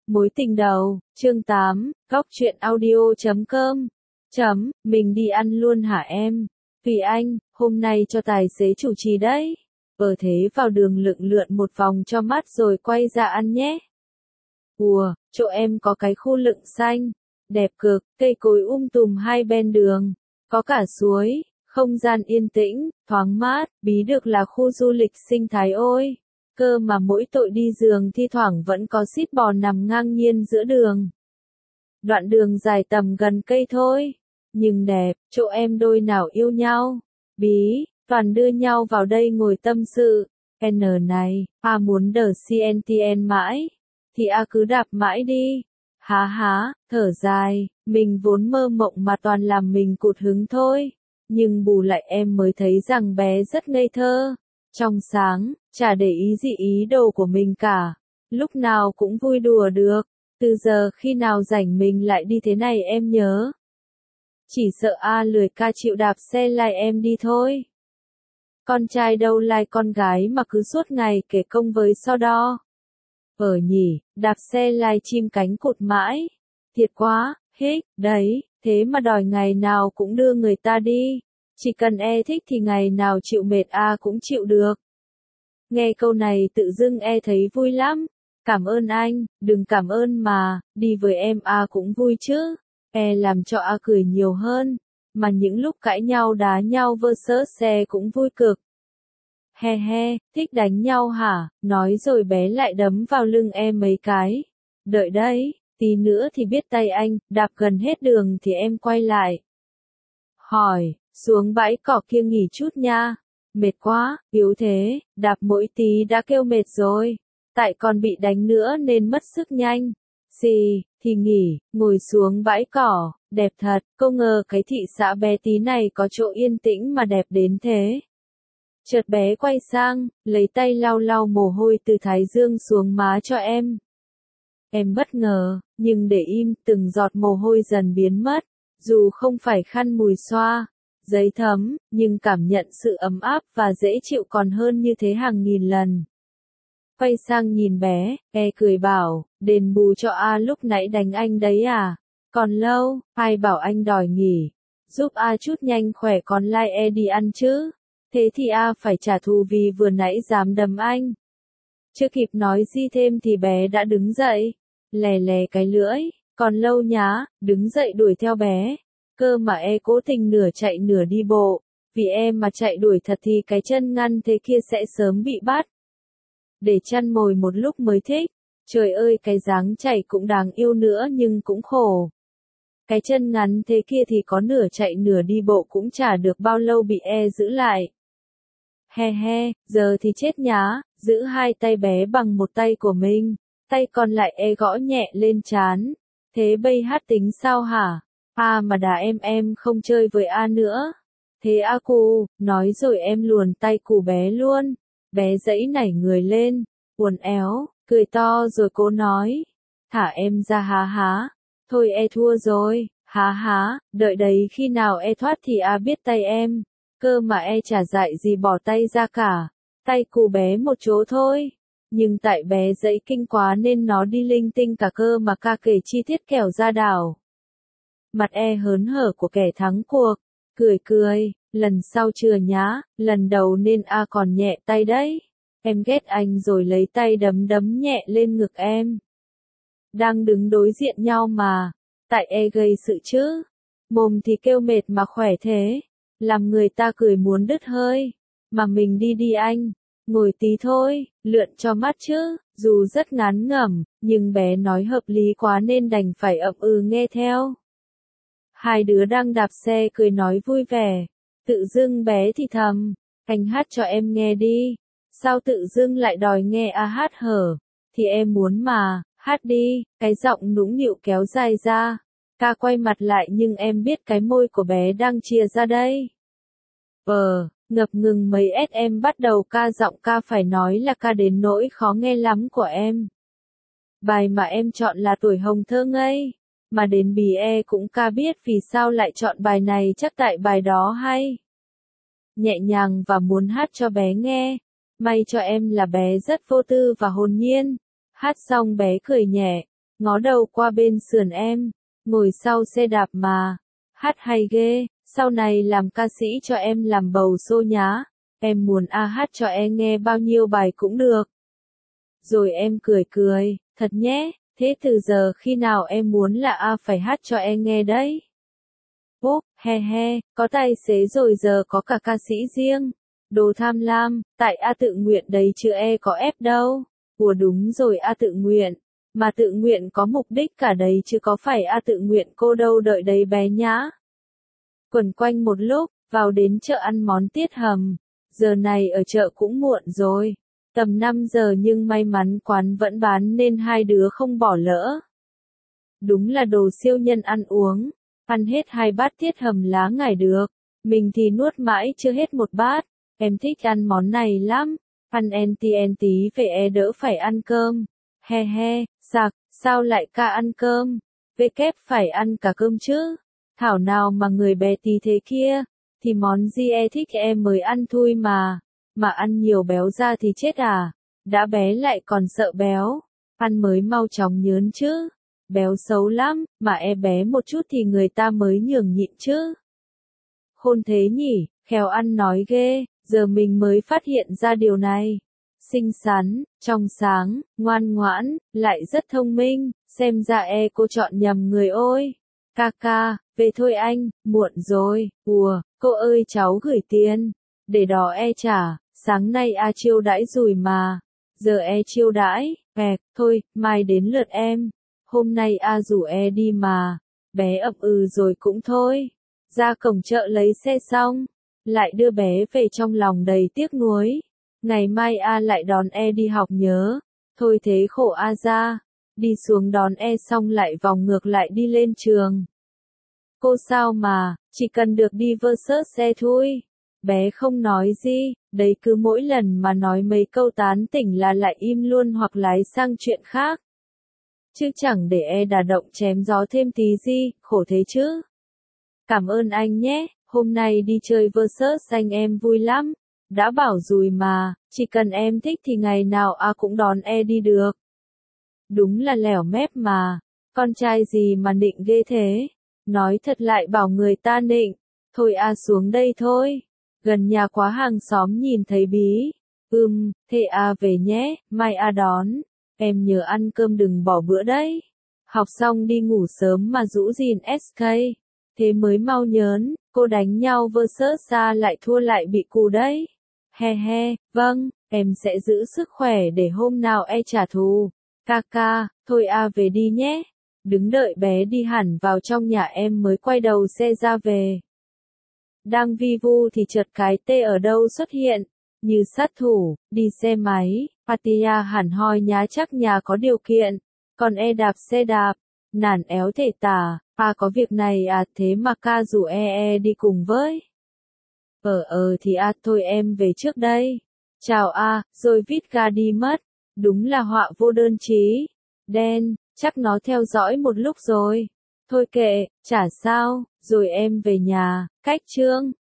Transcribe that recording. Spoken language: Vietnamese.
Mối tình đầu, chương 8, góc truyện audio.com. Mình đi ăn luôn hả em? Vì anh, hôm nay cho tài xế chủ trì đấy. Thế vào đường lượn lượn một vòng cho mắt rồi quay ra ăn nhé. Ùa, chỗ em có cái khu lựng xanh. Đẹp cực, cây cối tùm hai bên đường. Có cả suối, không gian yên tĩnh, thoáng mát, bí được là khu du lịch sinh thái ôi. Cơ mà mỗi tội đi giường thi thoảng vẫn có xít bò nằm ngang nhiên giữa đường. Đoạn đường dài tầm gần cây thôi. Nhưng đẹp, chỗ em đôi nào yêu nhau. Bí, toàn đưa nhau vào đây ngồi tâm sự. N này, muốn đờ CNTN mãi. Thì cứ đạp mãi đi. Há, thở dài, mình vốn mơ mộng mà toàn làm mình cụt hứng thôi. Nhưng bù lại em mới thấy rằng bé rất ngây thơ. Trong sáng, chả để ý gì ý đồ của mình cả. Lúc nào cũng vui đùa được. Từ giờ khi nào rảnh mình lại đi thế này em nhớ. Chỉ sợ lười ca chịu đạp xe lai em đi thôi. Con trai đâu lai con gái mà cứ suốt ngày kể công với so đo. Nhỉ, đạp xe lai chim cánh cụt mãi. Thiệt quá, đấy, thế mà đòi ngày nào cũng đưa người ta đi. Chỉ cần thích thì ngày nào chịu mệt cũng chịu được. Nghe câu này tự dưng thấy vui lắm. Cảm ơn anh, đừng cảm ơn mà, đi với em cũng vui chứ. Làm cho cười nhiều hơn. Mà những lúc cãi nhau đá nhau vơ sớ xe cũng vui cực. He, thích đánh nhau hả? Nói rồi bé lại đấm vào lưng mấy cái. Đợi đấy, tí nữa thì biết tay anh, đạp gần hết đường thì em quay lại. Hỏi, xuống bãi cỏ kia nghỉ chút nha. Mệt quá, yếu thế, đạp mỗi tí đã kêu mệt rồi. Tại còn bị đánh nữa nên mất sức nhanh. Thì nghỉ, ngồi xuống bãi cỏ, đẹp thật, không ngờ cái thị xã bé tí này có chỗ yên tĩnh mà đẹp đến thế. Chợt bé quay sang, lấy tay lau lau mồ hôi từ thái dương xuống má cho em. Em bất ngờ, nhưng để im, từng giọt mồ hôi dần biến mất, dù không phải khăn mùi xoa, giấy thấm, nhưng cảm nhận sự ấm áp và dễ chịu còn hơn như thế hàng nghìn lần. Quay sang nhìn bé, cười bảo, đền bù cho lúc nãy đánh anh đấy à? Còn lâu, ai bảo anh đòi nghỉ, giúp chút nhanh khỏe còn lai đi ăn chứ. Thế thì phải trả thù vì vừa nãy dám đấm anh. Chưa kịp nói gì thêm thì bé đã đứng dậy, lè cái lưỡi, còn lâu nhá, đứng dậy đuổi theo bé. Cơ mà cố tình nửa chạy nửa đi bộ, vì mà chạy đuổi thật thì cái chân ngắn thế kia sẽ sớm bị bắt. Để chăn mồi một lúc mới thích. Trời ơi, cái dáng chạy cũng đáng yêu nữa nhưng cũng khổ. Cái chân ngắn thế kia thì có nửa chạy nửa đi bộ cũng chả được bao lâu bị giữ lại. He, giờ thì chết nhá, giữ hai tay bé bằng một tay của mình, tay còn lại gõ nhẹ lên trán. Thế bây tính sao hả? Mà đà em không chơi với nữa. Thế cù, nói rồi em luồn tay cù bé luôn. Bé giãy nảy người lên, uốn éo, cười to rồi cố nói. Thả em ra há. Thôi thua rồi, há, đợi đấy khi nào thoát thì biết tay em. Cơ mà chả dạy gì bỏ tay ra cả. Tay cù bé một chỗ thôi. Nhưng tại bé giãy kinh quá nên nó đi linh tinh cả cơ mà ca kể chi tiết kẻo ra đảo. Mặt hớn hở của kẻ thắng cuộc. Cười, lần sau chừa nhá, lần đầu nên còn nhẹ tay đấy. Em ghét anh rồi lấy tay đấm nhẹ lên ngực em. Đang đứng đối diện nhau mà. Tại gây sự chứ. Mồm thì kêu mệt mà khỏe thế. Làm người ta cười muốn đứt hơi. Mà mình đi anh. Ngồi tí thôi, lượn cho mắt chứ. Dù rất ngán ngẩm, nhưng bé nói hợp lý quá nên đành phải ậm nghe theo. Hai đứa đang đạp xe cười nói vui vẻ. Tự dưng bé thì thầm. Anh hát cho em nghe đi. Sao tự dưng lại đòi nghe hát hở? Thì em muốn mà, hát đi. Cái giọng nũng nịu kéo dài ra. Ca quay mặt lại nhưng em biết cái môi của bé đang chìa ra đây. Ngập ngừng mấy em bắt đầu ca giọng ca phải nói là ca đến nỗi khó nghe lắm của em. Bài mà em chọn là Tuổi Hồng Thơ Ngây. Mà đến bì cũng ca biết vì sao lại chọn bài này, chắc tại bài đó hay. Nhẹ nhàng và muốn hát cho bé nghe. May cho em là bé rất vô tư và hồn nhiên. Hát xong bé cười nhẹ. ngó đầu qua bên sườn em, ngồi sau xe đạp mà, hát hay ghê, sau này làm ca sĩ cho em làm bầu xô nhá, em muốn a hát cho em nghe bao nhiêu bài cũng được. Rồi em cười cười, thật nhé, thế từ giờ khi nào em muốn là a phải hát cho em nghe đấy. Bốp, he he, có tài xế rồi giờ có cả ca sĩ riêng. Đồ tham lam, tại a tự nguyện đấy chứ có ép đâu. Ủa đúng rồi a tự nguyện. Mà tự nguyện có mục đích cả đấy chứ có phải a tự nguyện cô đâu đợi đấy bé nhá. Quẩn quanh một lúc, vào đến chợ ăn món tiết hầm. Giờ này ở chợ cũng muộn rồi. Tầm 5 giờ nhưng may mắn quán vẫn bán nên hai đứa không bỏ lỡ. Đúng là đồ siêu nhân ăn uống. Ăn hết 2 bát tiết hầm lá ngải được. Mình thì nuốt mãi chưa hết 1 bát. Em thích ăn món này lắm. Ăn en tí về đỡ phải ăn cơm. He he, sạc, sao lại ca ăn cơm? Kép phải ăn cả cơm chứ. Thảo nào mà người bé tí thế kia. Thì món gì thích mới ăn thôi mà. Mà ăn nhiều béo ra thì chết à. Đã bé lại còn sợ béo. Ăn mới mau chóng nhớn chứ. Béo xấu lắm, mà bé một chút thì người ta mới nhường nhịn chứ. Khôn thế nhỉ, khéo ăn nói ghê, giờ mình mới phát hiện ra điều này. Xinh xắn, trong sáng, ngoan ngoãn, lại rất thông minh, xem ra cô chọn nhầm người ôi. Ca, về thôi anh, muộn rồi, cô ơi cháu gửi tiền, để đó trả, sáng nay chiêu đãi rồi mà, giờ chiêu đãi, thôi, mai đến lượt em. Hôm nay rủ đi mà, bé ậm rồi cũng thôi. Ra cổng chợ lấy xe xong, lại đưa bé về trong lòng đầy tiếc nuối. Ngày mai lại đón đi học nhớ. Thôi thế khổ ra. Đi xuống đón xong lại vòng ngược lại đi lên trường. Cô sao mà, chỉ cần được đi versus xe thôi. Bé không nói gì, đấy cứ mỗi lần mà nói mấy câu tán tỉnh là lại im luôn hoặc lái sang chuyện khác. Chứ chẳng để đả động chém gió thêm tí gì, khổ thế chứ. Cảm ơn anh nhé, hôm nay đi chơi versus anh em vui lắm. Đã bảo rồi mà, chỉ cần em thích thì ngày nào cũng đón đi được. Đúng là lẻo mép mà, con trai gì mà nịnh ghê thế. Nói thật lại bảo người ta nịnh, thôi xuống đây thôi. Gần nhà quá hàng xóm nhìn thấy bí. Thế về nhé, mai đón. Em nhớ ăn cơm đừng bỏ bữa đấy. Học xong đi ngủ sớm mà rũ gìn SK. Thế mới mau nhớn, cô đánh nhau versus lại thua lại bị cù đấy. He he, vâng, em sẽ giữ sức khỏe để hôm nào trả thù. Ca, thôi về đi nhé. Đứng đợi bé đi hẳn vào trong nhà em mới quay đầu xe ra về. Đang vi vu thì chợt cái tê ở đâu xuất hiện. Như sát thủ, đi xe máy, Patia hẳn hoi nhá chắc nhà có điều kiện. Còn đạp xe đạp, nản éo thể tả, có việc này thế mà ca rủ đi cùng với. Thì thôi em về trước đây. Chào rồi vít ga đi mất. Đúng là họa vô đơn chí. Đen, chắc nó theo dõi một lúc rồi. Thôi kệ, chả sao, rồi em về nhà, cách chương.